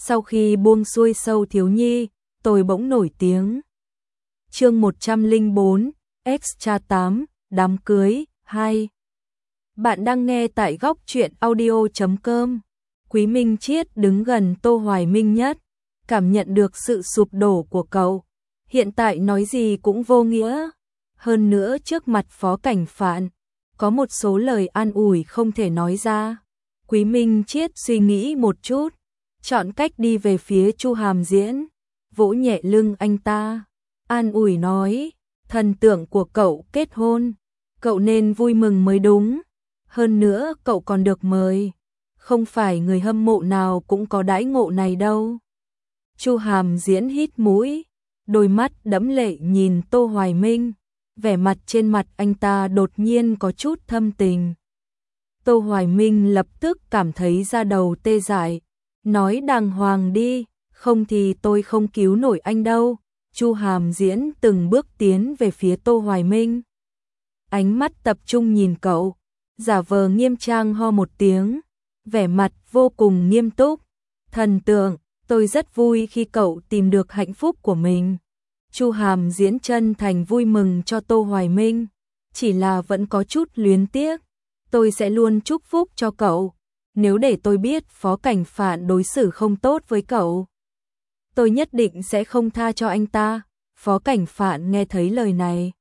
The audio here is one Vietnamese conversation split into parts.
Sau khi buông xuôi Sâu thiếu nhi, tôi bỗng nổi tiếng. Chương 104, Extra 8, đám cưới 2. Bạn đang nghe tại góc truyện audio.com. Quý Minh Chiết đứng gần Tô Hoài Minh nhất, cảm nhận được sự sụp đổ của cậu. Hiện tại nói gì cũng vô nghĩa. Hơn nữa trước mặt Phó Cảnh Phạn, có một số lời an ủi không thể nói ra. Quý Minh Chiết suy nghĩ một chút, chọn cách đi về phía Chu Hàm Diễn, vỗ nhẹ lưng anh ta, an ủi nói, thần tượng của cậu kết hôn, cậu nên vui mừng mới đúng. Hơn nữa cậu còn được mời, không phải người hâm mộ nào cũng có đãi ngộ này đâu. Chu Hàm Diễn hít mũi, đôi mắt đẫm lệ nhìn Tô Hoài Minh, vẻ mặt trên mặt anh ta đột nhiên có chút thâm tình. Tô Hoài Minh lập tức cảm thấy da đầu tê dại, nói đàng hoàng đi, không thì tôi không cứu nổi anh đâu. Chu Hàm Diễn từng bước tiến về phía Tô Hoài Minh, ánh mắt tập trung nhìn cậu, giả vờ nghiêm trang ho một tiếng, vẻ mặt vô cùng nghiêm túc. Thần tượng, tôi rất vui khi cậu tìm được hạnh phúc của mình. Chu Hàm Diễn chân thành vui mừng cho Tô Hoài Minh, chỉ là vẫn có chút luyến tiếc. Tôi sẽ luôn chúc phúc cho cậu. Nếu để tôi biết Phó Cảnh Phạn đối xử không tốt với cậu, tôi nhất định sẽ không tha cho anh ta. Phó Cảnh Phạn nghe thấy lời này,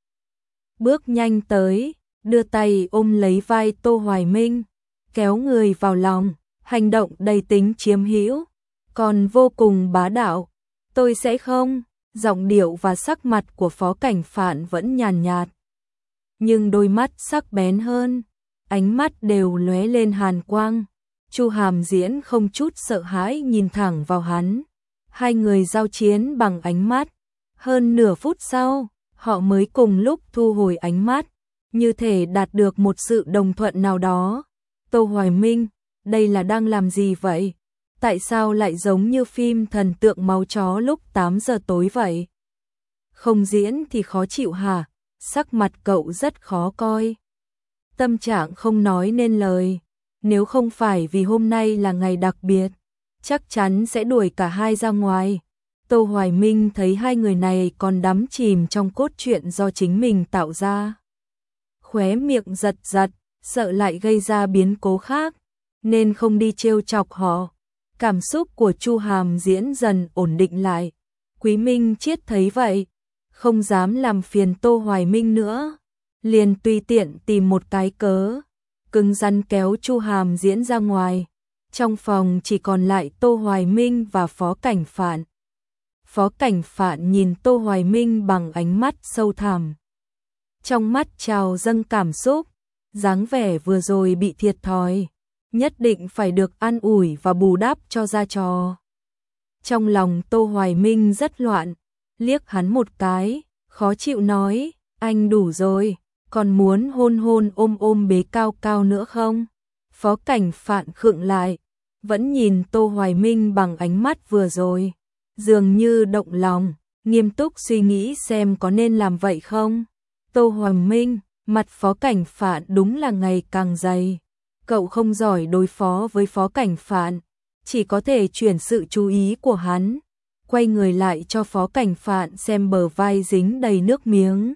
bước nhanh tới, đưa tay ôm lấy vai Tô Hoài Minh, kéo người vào lòng, hành động đầy tính chiếm hữu, còn vô cùng bá đạo. Tôi sẽ không. Giọng điệu và sắc mặt của Phó Cảnh Phạn vẫn nhàn nhạt, nhưng đôi mắt sắc bén hơn, ánh mắt đều lóe lên hàn quang. Chu Hàm Diễn không chút sợ hãi nhìn thẳng vào hắn. Hai người giao chiến bằng ánh mắt. Hơn nửa phút sau, họ mới cùng lúc thu hồi ánh mắt, như thể đạt được một sự đồng thuận nào đó. Tô Hoài Minh, đây là đang làm gì vậy? Tại sao lại giống như phim thần tượng máu chó lúc 8 giờ tối vậy? Không diễn thì khó chịu hả? Sắc mặt cậu rất khó coi, tâm trạng không nói nên lời. Nếu không phải vì hôm nay là ngày đặc biệt, chắc chắn sẽ đuổi cả hai ra ngoài. Tô Hoài Minh thấy hai người này còn đắm chìm trong cốt truyện do chính mình tạo ra, khóe miệng giật giật, sợ lại gây ra biến cố khác, nên không đi trêu chọc họ. Cảm xúc của Chu Hàm Diễn dần ổn định lại. Quý Minh Chiết thấy vậy, không dám làm phiền Tô Hoài Minh nữa, liền tùy tiện tìm một cái cớ, cứng rắn kéo Chu Hàm Diễn ra ngoài. Trong phòng chỉ còn lại Tô Hoài Minh và Phó Cảnh Phạn. Phó Cảnh Phạn nhìn Tô Hoài Minh bằng ánh mắt sâu thẳm, trong mắt trào dâng cảm xúc, dáng vẻ vừa rồi bị thiệt thòi, nhất định phải được an ủi và bù đắp cho ra trò. Trong lòng Tô Hoài Minh rất loạn, liếc hắn một cái, khó chịu nói, anh đủ rồi, còn muốn hôn hôn ôm ôm bế cao cao nữa không? Phó Cảnh Phạn khựng lại, vẫn nhìn Tô Hoài Minh bằng ánh mắt vừa rồi, dường như động lòng, nghiêm túc suy nghĩ xem có nên làm vậy không. Tô Hoài Minh, mặt Phó Cảnh Phạn đúng là ngày càng dày. Cậu không giỏi đối phó với Phó Cảnh Phạn, chỉ có thể chuyển sự chú ý của hắn, quay người lại cho Phó Cảnh Phạn xem bờ vai dính đầy nước miếng.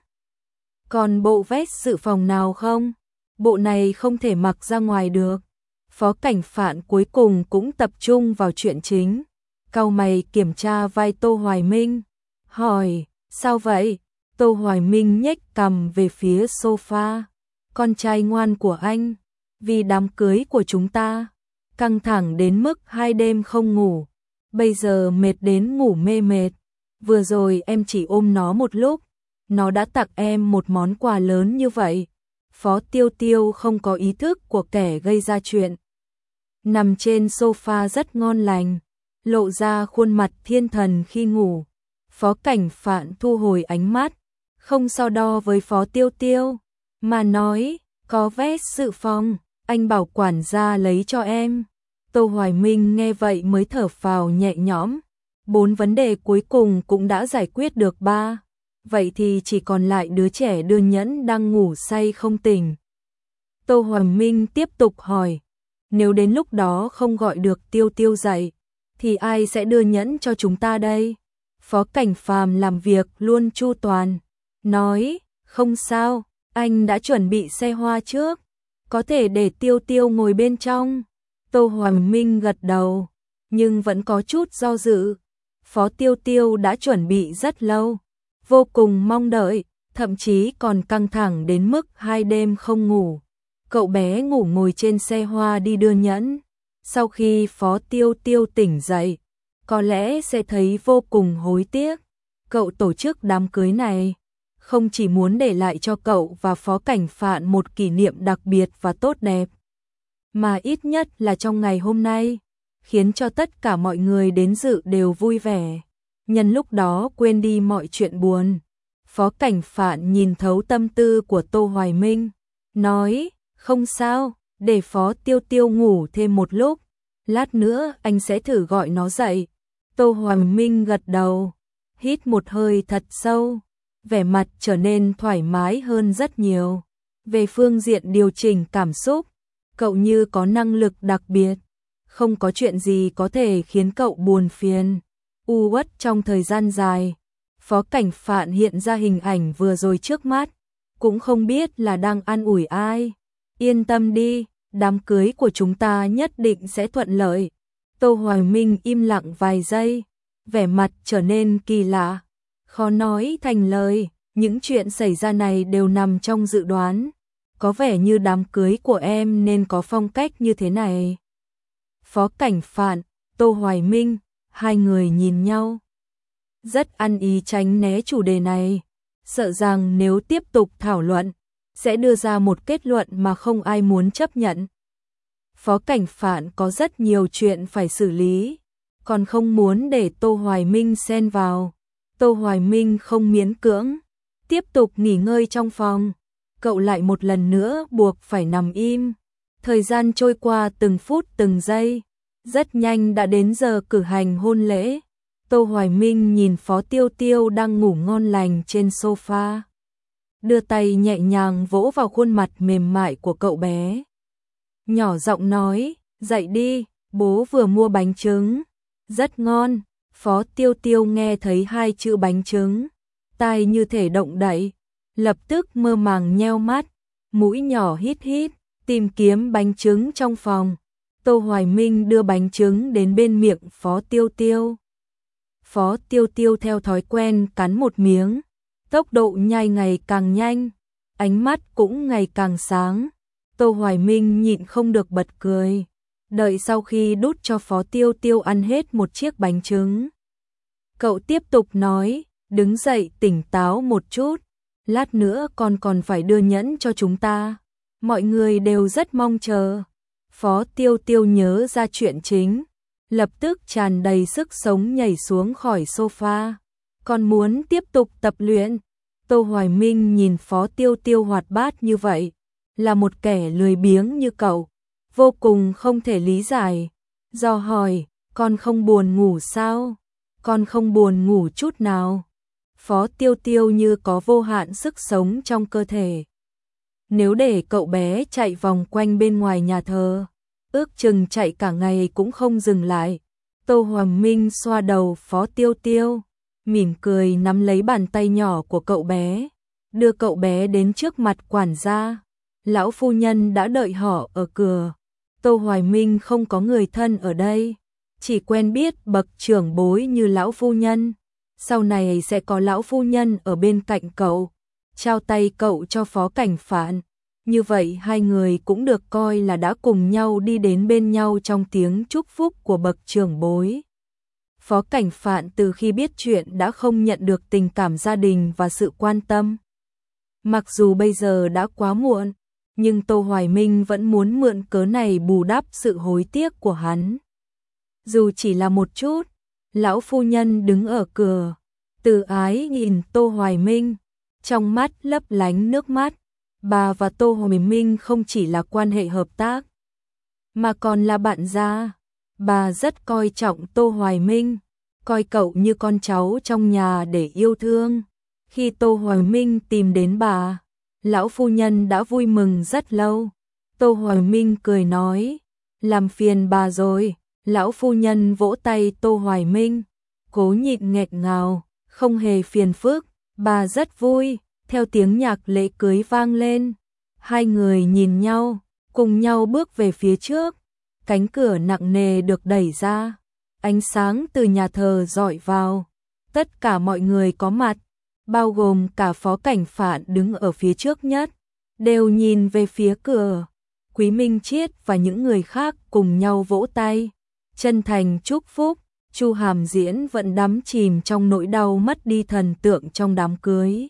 Còn bộ vest dự phòng nào không? Bộ này không thể mặc ra ngoài được. Phó Cảnh Phạn cuối cùng cũng tập trung vào chuyện chính, cau mày kiểm tra vai Tô Hoài Minh, hỏi, sao vậy? Tô Hoài Minh nhếch cằm về phía sofa, con trai ngoan của anh, vì đám cưới của chúng ta, căng thẳng đến mức 2 đêm không ngủ, bây giờ mệt đến ngủ mê mệt. Vừa rồi em chỉ ôm nó một lúc, nó đã tặng em một món quà lớn như vậy. Phó Tiêu Tiêu không có ý thức của kẻ gây ra chuyện, nằm trên sofa rất ngon lành, lộ ra khuôn mặt thiên thần khi ngủ. Phó Cảnh Phạn thu hồi ánh mắt, không so đo với Phó Tiêu Tiêu, mà nói, có vest dự phòng, anh bảo quản gia lấy cho em. Tô Hoài Minh nghe vậy mới thở phào nhẹ nhõm, 4 vấn đề cuối cùng cũng đã giải quyết được 3, vậy thì chỉ còn lại đứa trẻ đưa nhẫn đang ngủ say không tỉnh. Tô Hoài Minh tiếp tục hỏi, nếu đến lúc đó không gọi được Tiêu Tiêu dậy, thì ai sẽ đưa nhẫn cho chúng ta đây? Phó Cảnh Phàm làm việc luôn chu toàn, nói, không sao, anh đã chuẩn bị xe hoa trước, có thể để Tiêu Tiêu ngồi bên trong. Tô Hoài Minh gật đầu, nhưng vẫn có chút do dự. Phó Tiêu Tiêu đã chuẩn bị rất lâu, vô cùng mong đợi, thậm chí còn căng thẳng đến mức 2 đêm không ngủ. Cậu bé ngủ ngồi trên xe hoa đi đưa nhẫn. Sau khi Phó Tiêu Tiêu tỉnh dậy, có lẽ sẽ thấy vô cùng hối tiếc. Cậu tổ chức đám cưới này không chỉ muốn để lại cho cậu và Phó Cảnh Phạn một kỷ niệm đặc biệt và tốt đẹp, mà ít nhất là trong ngày hôm nay, khiến cho tất cả mọi người đến dự đều vui vẻ. Nhân lúc đó quên đi mọi chuyện buồn. Phó Cảnh Phạn nhìn thấu tâm tư của Tô Hoài Minh, nói, không sao, để Phó Tiêu Tiêu ngủ thêm một lúc, lát nữa anh sẽ thử gọi nó dậy. Tô Hoài Minh gật đầu, hít một hơi thật sâu, vẻ mặt trở nên thoải mái hơn rất nhiều. Về phương diện điều chỉnh cảm xúc, cậu như có năng lực đặc biệt, không có chuyện gì có thể khiến cậu buồn phiền, uất trong thời gian dài. Phó Cảnh Phạn hiện ra hình ảnh vừa rồi trước mắt, cũng không biết là đang an ủi ai. Yên tâm đi, đám cưới của chúng ta nhất định sẽ thuận lợi. Tô Hoài Minh im lặng vài giây, vẻ mặt trở nên kỳ lạ, khó nói thành lời. Những chuyện xảy ra này đều nằm trong dự đoán. Có vẻ như đám cưới của em nên có phong cách như thế này. Phó Cảnh Phạn, Tô Hoài Minh, hai người nhìn nhau, rất ăn ý tránh né chủ đề này, sợ rằng nếu tiếp tục thảo luận, sẽ đưa ra một kết luận mà không ai muốn chấp nhận. Phó Cảnh Phạn có rất nhiều chuyện phải xử lý, còn không muốn để Tô Hoài Minh xen vào. Tô Hoài Minh không miễn cưỡng, tiếp tục nghỉ ngơi trong phòng. Cậu lại một lần nữa buộc phải nằm im. Thời gian trôi qua từng phút từng giây, rất nhanh đã đến giờ cử hành hôn lễ. Tô Hoài Minh nhìn Phó Tiêu Tiêu đang ngủ ngon lành trên sofa, đưa tay nhẹ nhàng vỗ vào khuôn mặt mềm mại của cậu bé. Nhỏ giọng nói, dậy đi, bố vừa mua bánh trứng, rất ngon. Phó Tiêu Tiêu nghe thấy hai chữ bánh trứng, tai như thể động đậy, lập tức mơ màng nheo mắt, mũi nhỏ hít hít, tìm kiếm bánh trứng trong phòng. Tô Hoài Minh đưa bánh trứng đến bên miệng Phó Tiêu Tiêu. Phó Tiêu Tiêu theo thói quen cắn một miếng, tốc độ nhai ngày càng nhanh, ánh mắt cũng ngày càng sáng. Tô Hoài Minh nhịn không được bật cười. Đợi sau khi đút cho Phó Tiêu Tiêu ăn hết một chiếc bánh trứng, cậu tiếp tục nói, đứng dậy tỉnh táo một chút, lát nữa con còn phải đưa nhẫn cho chúng ta, mọi người đều rất mong chờ. Phó Tiêu Tiêu nhớ ra chuyện chính, lập tức tràn đầy sức sống nhảy xuống khỏi sofa, còn muốn tiếp tục tập luyện. Tô Hoài Minh nhìn Phó Tiêu Tiêu hoạt bát như vậy, là một kẻ lười biếng như cậu, vô cùng không thể lý giải. Do hỏi, con không buồn ngủ sao? Con không buồn ngủ chút nào. Phó Tiêu Tiêu như có vô hạn sức sống trong cơ thể. Nếu để cậu bé chạy vòng quanh bên ngoài nhà thờ, ước chừng chạy cả ngày cũng không dừng lại. Tô Hoài Minh xoa đầu Phó Tiêu Tiêu, mỉm cười nắm lấy bàn tay nhỏ của cậu bé, đưa cậu bé đến trước mặt quản gia. Lão phu nhân đã đợi họ ở cửa. Tô Hoài Minh không có người thân ở đây, chỉ quen biết bậc trưởng bối như lão phu nhân. Sau này sẽ có lão phu nhân ở bên cạnh cậu, trao tay cậu cho Phó Cảnh Phạn. Như vậy hai người cũng được coi là đã cùng nhau đi đến bên nhau trong tiếng chúc phúc của bậc trưởng bối. Phó Cảnh Phạn từ khi biết chuyện đã không nhận được tình cảm gia đình và sự quan tâm. Mặc dù bây giờ đã quá muộn, nhưng Tô Hoài Minh vẫn muốn mượn cớ này bù đắp sự hối tiếc của hắn. Dù chỉ là một chút, lão phu nhân đứng ở cửa, từ ái nhìn Tô Hoài Minh, trong mắt lấp lánh nước mắt. Bà và Tô Hoài Minh không chỉ là quan hệ hợp tác, mà còn là bạn gia. Bà rất coi trọng Tô Hoài Minh, coi cậu như con cháu trong nhà để yêu thương. Khi Tô Hoài Minh tìm đến bà, lão phu nhân đã vui mừng rất lâu. Tô Hoài Minh cười nói, làm phiền bà rồi, Lão phu nhân vỗ tay Tô Hoài Minh, cố nhịn nghẹn ngào, không hề phiền phức, bà rất vui. Theo tiếng nhạc lễ cưới vang lên, hai người nhìn nhau, cùng nhau bước về phía trước. Cánh cửa nặng nề được đẩy ra, ánh sáng từ nhà thờ rọi vào. Tất cả mọi người có mặt, bao gồm cả phó cảnh phạn đứng ở phía trước nhất, đều nhìn về phía cửa. Quý Minh Chiết và những người khác cùng nhau vỗ tay, chân thành chúc phúc. Chu Hàm Diễn vẫn đắm chìm trong nỗi đau mất đi thần tượng trong đám cưới.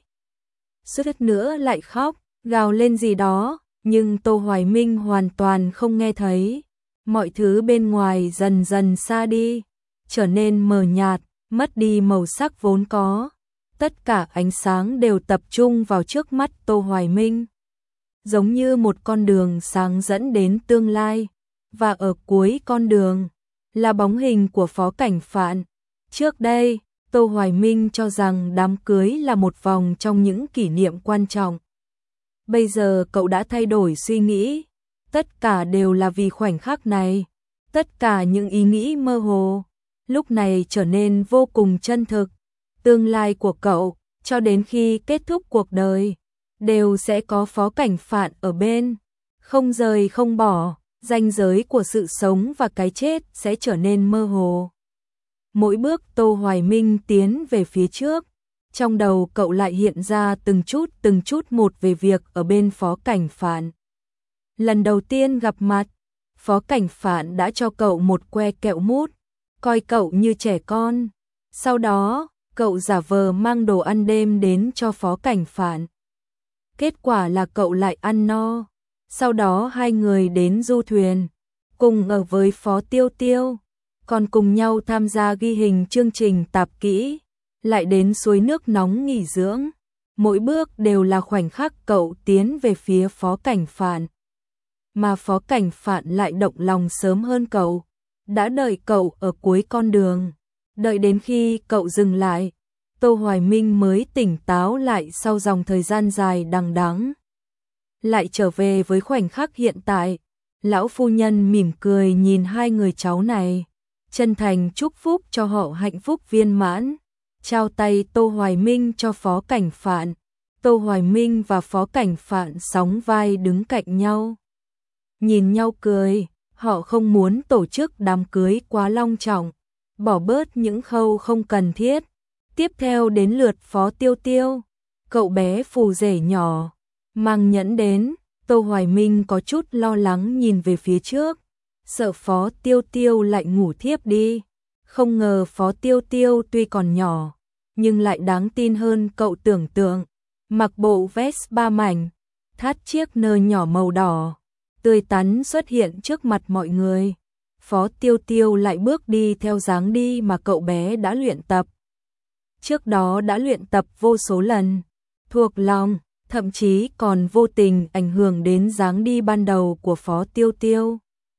Suýt nữa lại khóc, gào lên gì đó, nhưng Tô Hoài Minh hoàn toàn không nghe thấy. Mọi thứ bên ngoài dần dần xa đi, trở nên mờ nhạt, mất đi màu sắc vốn có. Tất cả ánh sáng đều tập trung vào trước mắt Tô Hoài Minh, giống như một con đường sáng dẫn đến tương lai, và ở cuối con đường là bóng hình của phó cảnh phạn. Trước đây, Tô Hoài Minh cho rằng đám cưới là một vòng trong những kỷ niệm quan trọng. Bây giờ cậu đã thay đổi suy nghĩ, tất cả đều là vì khoảnh khắc này. Tất cả những ý nghĩ mơ hồ, lúc này trở nên vô cùng chân thực. Tương lai của cậu, cho đến khi kết thúc cuộc đời, đều sẽ có phó cảnh phạn ở bên, không rời không bỏ. Ranh giới của sự sống và cái chết sẽ trở nên mơ hồ. Mỗi bước Tô Hoài Minh tiến về phía trước, trong đầu cậu lại hiện ra từng chút một về việc ở bên phó cảnh phạn. Lần đầu tiên gặp mặt, phó cảnh phạn đã cho cậu một que kẹo mút, coi cậu như trẻ con. Sau đó, cậu giả vờ mang đồ ăn đêm đến cho phó cảnh phạn. Kết quả là cậu lại ăn no. Sau đó hai người đến du thuyền, cùng ở với Phó Tiêu Tiêu, còn cùng nhau tham gia ghi hình chương trình tạp kỹ, lại đến suối nước nóng nghỉ dưỡng. Mỗi bước đều là khoảnh khắc cậu tiến về phía phó cảnh phạn. Mà phó cảnh phạn lại động lòng sớm hơn cậu, đã đợi cậu ở cuối con đường. Đợi đến khi cậu dừng lại, Tô Hoài Minh mới tỉnh táo lại sau dòng thời gian dài đằng đẵng. Lại trở về với khoảnh khắc hiện tại. Lão phu nhân mỉm cười nhìn hai người cháu này, chân thành chúc phúc cho họ hạnh phúc viên mãn, trao tay Tô Hoài Minh cho phó cảnh phạn. Tô Hoài Minh và phó cảnh phạn sóng vai đứng cạnh nhau, nhìn nhau cười. Họ không muốn tổ chức đám cưới quá long trọng, bỏ bớt những khâu không cần thiết. Tiếp theo đến lượt Phó Tiêu Tiêu, cậu bé phù rể nhỏ mang nhẫn đến. Tô Hoài Minh có chút lo lắng nhìn về phía trước, sợ Phó Tiêu Tiêu lại ngủ thiếp đi. Không ngờ Phó Tiêu Tiêu tuy còn nhỏ, nhưng lại đáng tin hơn cậu tưởng tượng. Mặc bộ vest 3 mảnh, thắt chiếc nơ nhỏ màu đỏ, tươi tắn xuất hiện trước mặt mọi người. Phó Tiêu Tiêu lại bước đi theo dáng đi mà cậu bé đã luyện tập. Trước đó đã luyện tập vô số lần, thuộc lòng, thậm chí còn vô tình ảnh hưởng đến dáng đi ban đầu của Phó Tiêu Tiêu.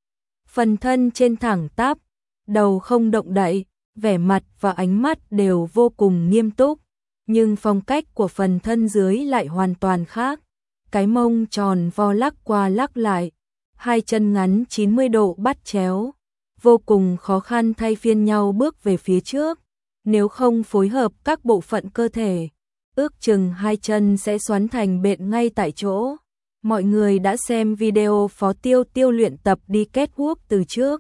Phần thân trên thẳng tắp, đầu không động đậy, vẻ mặt và ánh mắt đều vô cùng nghiêm túc, nhưng phong cách của phần thân dưới lại hoàn toàn khác. Cái mông tròn vo lắc qua lắc lại, hai chân ngắn 90 độ bắt chéo, vô cùng khó khăn thay phiên nhau bước về phía trước. Nếu không phối hợp các bộ phận cơ thể, ước chừng hai chân sẽ xoắn thành bện ngay tại chỗ. Mọi người đã xem video Phó Tiêu Tiêu luyện tập đi catwalk từ trước,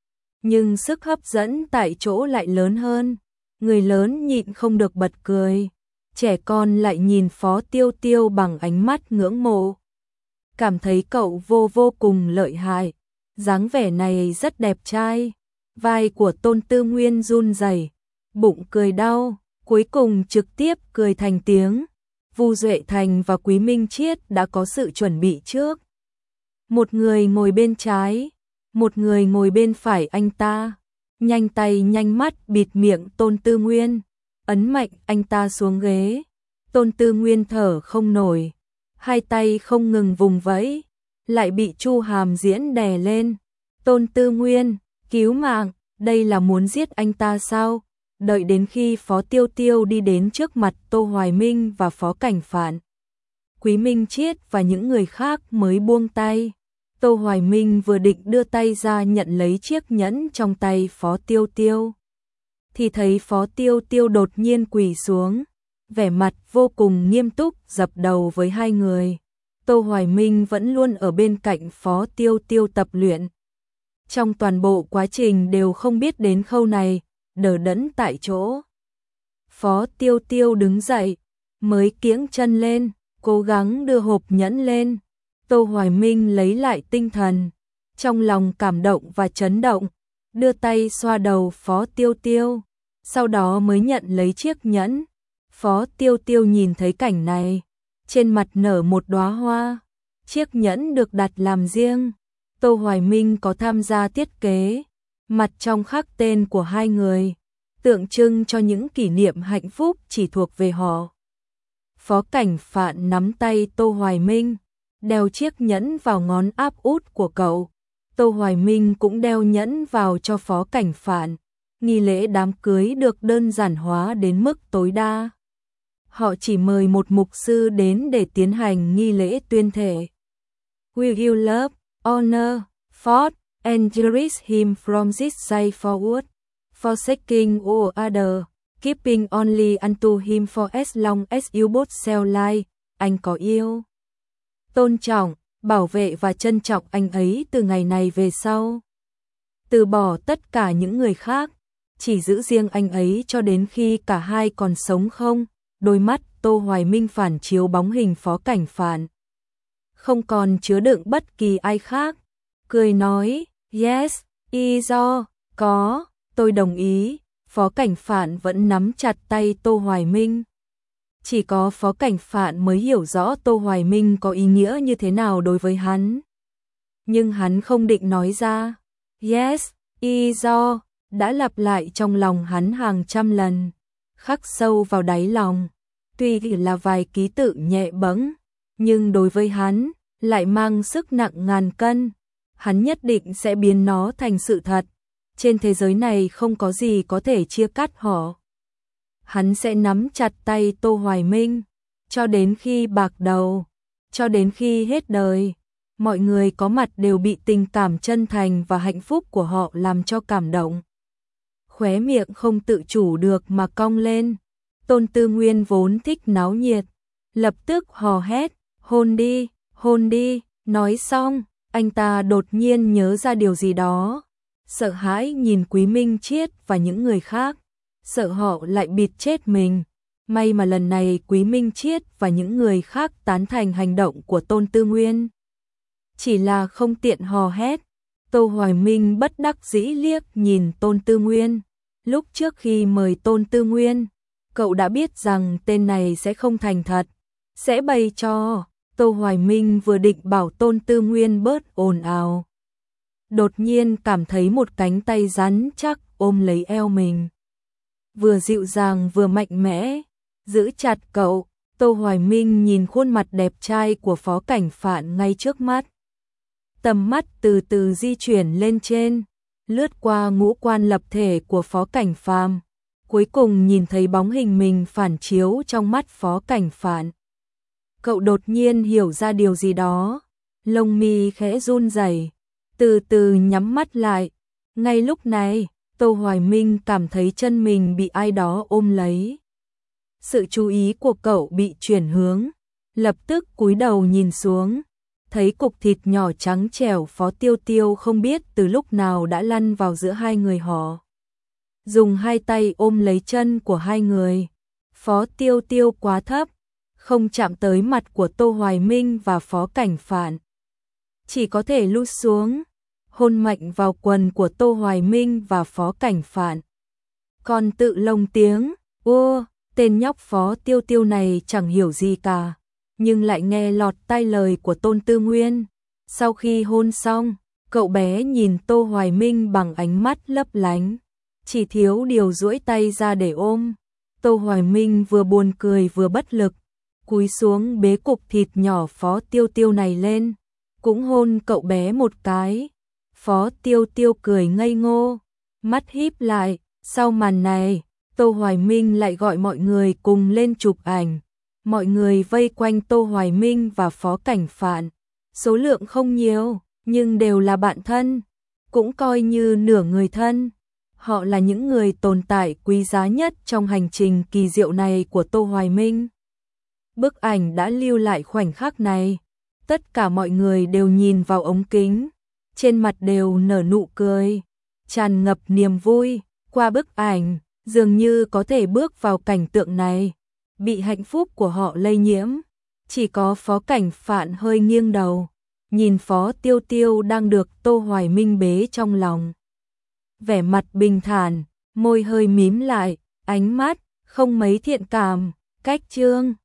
nhưng sức hấp dẫn tại chỗ lại lớn hơn. Người lớn nhịn không được bật cười, trẻ con lại nhìn Phó Tiêu Tiêu bằng ánh mắt ngưỡng mộ, cảm thấy cậu vô cùng lợi hại. Dáng vẻ này rất đẹp trai. Vai của Tôn Tư Nguyên run rẩy, bụng cười đau, cuối cùng trực tiếp cười thành tiếng. Vu Duệ Thành và Quý Minh Chiết đã có sự chuẩn bị trước. Một người ngồi bên trái, một người ngồi bên phải anh ta. Nhanh tay nhanh mắt bịt miệng Tôn Tư Nguyên, ấn mạnh anh ta xuống ghế. Tôn Tư Nguyên thở không nổi, hai tay không ngừng vùng vẫy, lại bị Chu Hàm Diễn đè lên. Tôn Tư Nguyên, cứu mạng, đây là muốn giết anh ta sao? Đợi đến khi Phó Tiêu Tiêu đi đến trước mặt Tô Hoài Minh và Phó Cảnh Phạn, Quý Minh Chiết và những người khác mới buông tay. Tô Hoài Minh vừa định đưa tay ra nhận lấy chiếc nhẫn trong tay Phó Tiêu Tiêu, thì thấy Phó Tiêu Tiêu đột nhiên quỳ xuống, vẻ mặt vô cùng nghiêm túc dập đầu với hai người. Tô Hoài Minh vẫn luôn ở bên cạnh Phó Tiêu Tiêu tập luyện. Trong toàn bộ quá trình đều không biết đến khâu này, đờ đẫn tại chỗ. Phó Tiêu Tiêu đứng dậy, mới kiễng chân lên, cố gắng đưa hộp nhẫn lên. Tô Hoài Minh lấy lại tinh thần, trong lòng cảm động và chấn động, đưa tay xoa đầu Phó Tiêu Tiêu, sau đó mới nhận lấy chiếc nhẫn. Phó Tiêu Tiêu nhìn thấy cảnh này, trên mặt nở một đóa hoa, chiếc nhẫn được đặt làm riêng. Tô Hoài Minh có tham gia thiết kế, mặt trong khắc tên của hai người, tượng trưng cho những kỷ niệm hạnh phúc chỉ thuộc về họ. Phó Cảnh Phạn nắm tay Tô Hoài Minh, đeo chiếc nhẫn vào ngón áp út của cậu. Tô Hoài Minh cũng đeo nhẫn vào cho Phó Cảnh Phạn. Nghi lễ đám cưới được đơn giản hóa đến mức tối đa. Họ chỉ mời một mục sư đến để tiến hành nghi lễ tuyên thệ. Will you love, honor, Ford, and cherish him from this day forward, forsaking all other, keeping only unto him for as long as you both shall live. Anh có yêu, tôn trọng, bảo vệ và trân trọng anh ấy từ ngày này về sau. Từ bỏ tất cả những người khác, chỉ giữ riêng anh ấy cho đến khi cả hai còn sống không? Đôi mắt Tô Hoài Minh phản chiếu bóng hình Phó Cảnh Phạn, không còn chứa đựng bất kỳ ai khác. Cười nói, yes, có, tôi đồng ý. Phó Cảnh Phạn vẫn nắm chặt tay Tô Hoài Minh. Chỉ có Phó Cảnh Phạn mới hiểu rõ Tô Hoài Minh có ý nghĩa như thế nào đối với hắn. Nhưng hắn không định nói ra. Yes, đã lặp lại trong lòng hắn hàng trăm lần, khắc sâu vào đáy lòng. Tuy là vài ký tự nhẹ bẫng, nhưng đối với hắn lại mang sức nặng ngàn cân. Hắn nhất định sẽ biến nó thành sự thật. Trên thế giới này không có gì có thể chia cắt họ. Hắn sẽ nắm chặt tay Tô Hoài Minh cho đến khi bạc đầu, cho đến khi hết đời. Mọi người có mặt đều bị tình cảm chân thành và hạnh phúc của họ làm cho cảm động. Khóe miệng không tự chủ được mà cong lên. Tôn Tư Nguyên vốn thích náo nhiệt, lập tức hò hét, hôn đi. Nói xong, anh ta đột nhiên nhớ ra điều gì đó, sợ hãi nhìn Quý Minh Chiết và những người khác, sợ họ lại bịt chết mình. May mà lần này Quý Minh Chiết và những người khác tán thành hành động của Tôn Tư Nguyên, chỉ là không tiện hò hét. Tô Hoài Minh bất đắc dĩ liếc nhìn Tôn Tư Nguyên. Lúc trước khi mời Tôn Tư Nguyên, cậu đã biết rằng tên này sẽ không thành thật, sẽ bày trò. Tô Hoài Minh vừa định bảo Tôn Tư Nguyên bớt ồn ào, đột nhiên cảm thấy một cánh tay rắn chắc ôm lấy eo mình, vừa dịu dàng vừa mạnh mẽ, giữ chặt cậu. Tô Hoài Minh nhìn khuôn mặt đẹp trai của Phó Cảnh Phạn ngay trước mắt. Tầm mắt từ từ di chuyển lên trên, lướt qua ngũ quan lập thể của Phó Cảnh Phàm, cuối cùng nhìn thấy bóng hình mình phản chiếu trong mắt Phó Cảnh Phạn. Cậu đột nhiên hiểu ra điều gì đó, lông mi khẽ run rẩy, từ từ nhắm mắt lại. Ngay lúc này, Tô Hoài Minh cảm thấy chân mình bị ai đó ôm lấy. Sự chú ý của cậu bị chuyển hướng, lập tức cúi đầu nhìn xuống, thấy cục thịt nhỏ trắng trẻo Phó Tiêu Tiêu không biết từ lúc nào đã lăn vào giữa hai người họ. Dùng hai tay ôm lấy chân của hai người. Phó Tiêu Tiêu quá thấp, không chạm tới mặt của Tô Hoài Minh và Phó Cảnh Phạn, chỉ có thể lút xuống, hôn mạnh vào quần của Tô Hoài Minh và Phó Cảnh Phạn. Còn tự lồng tiếng, tên nhóc Phó Tiêu Tiêu này chẳng hiểu gì cả, nhưng lại nghe lọt tai lời của Tôn Tư Nguyên. Sau khi hôn xong, cậu bé nhìn Tô Hoài Minh bằng ánh mắt lấp lánh, chỉ thiếu điều duỗi tay ra để ôm. Tô Hoài Minh vừa buồn cười vừa bất lực, cúi xuống bế cục thịt nhỏ Phó Tiêu Tiêu này lên, cũng hôn cậu bé một cái. Phó Tiêu Tiêu cười ngây ngô, mắt híp lại. Sau màn này, Tô Hoài Minh lại gọi mọi người cùng lên chụp ảnh. Mọi người vây quanh Tô Hoài Minh và Phó Cảnh Phạn, số lượng không nhiều, nhưng đều là bạn thân, cũng coi như nửa người thân. Họ là những người tồn tại quý giá nhất trong hành trình kỳ diệu này của Tô Hoài Minh. Bức ảnh đã lưu lại khoảnh khắc này. Tất cả mọi người đều nhìn vào ống kính, trên mặt đều nở nụ cười, tràn ngập niềm vui. Qua bức ảnh, dường như có thể bước vào cảnh tượng này, bị hạnh phúc của họ lây nhiễm. Chỉ có Phó Cảnh Phạn hơi nghiêng đầu, nhìn Phó Tiêu Tiêu đang được Tô Hoài Minh bế trong lòng. Vẻ mặt bình thản, môi hơi mím lại, ánh mắt không mấy thiện cảm. Cách Chương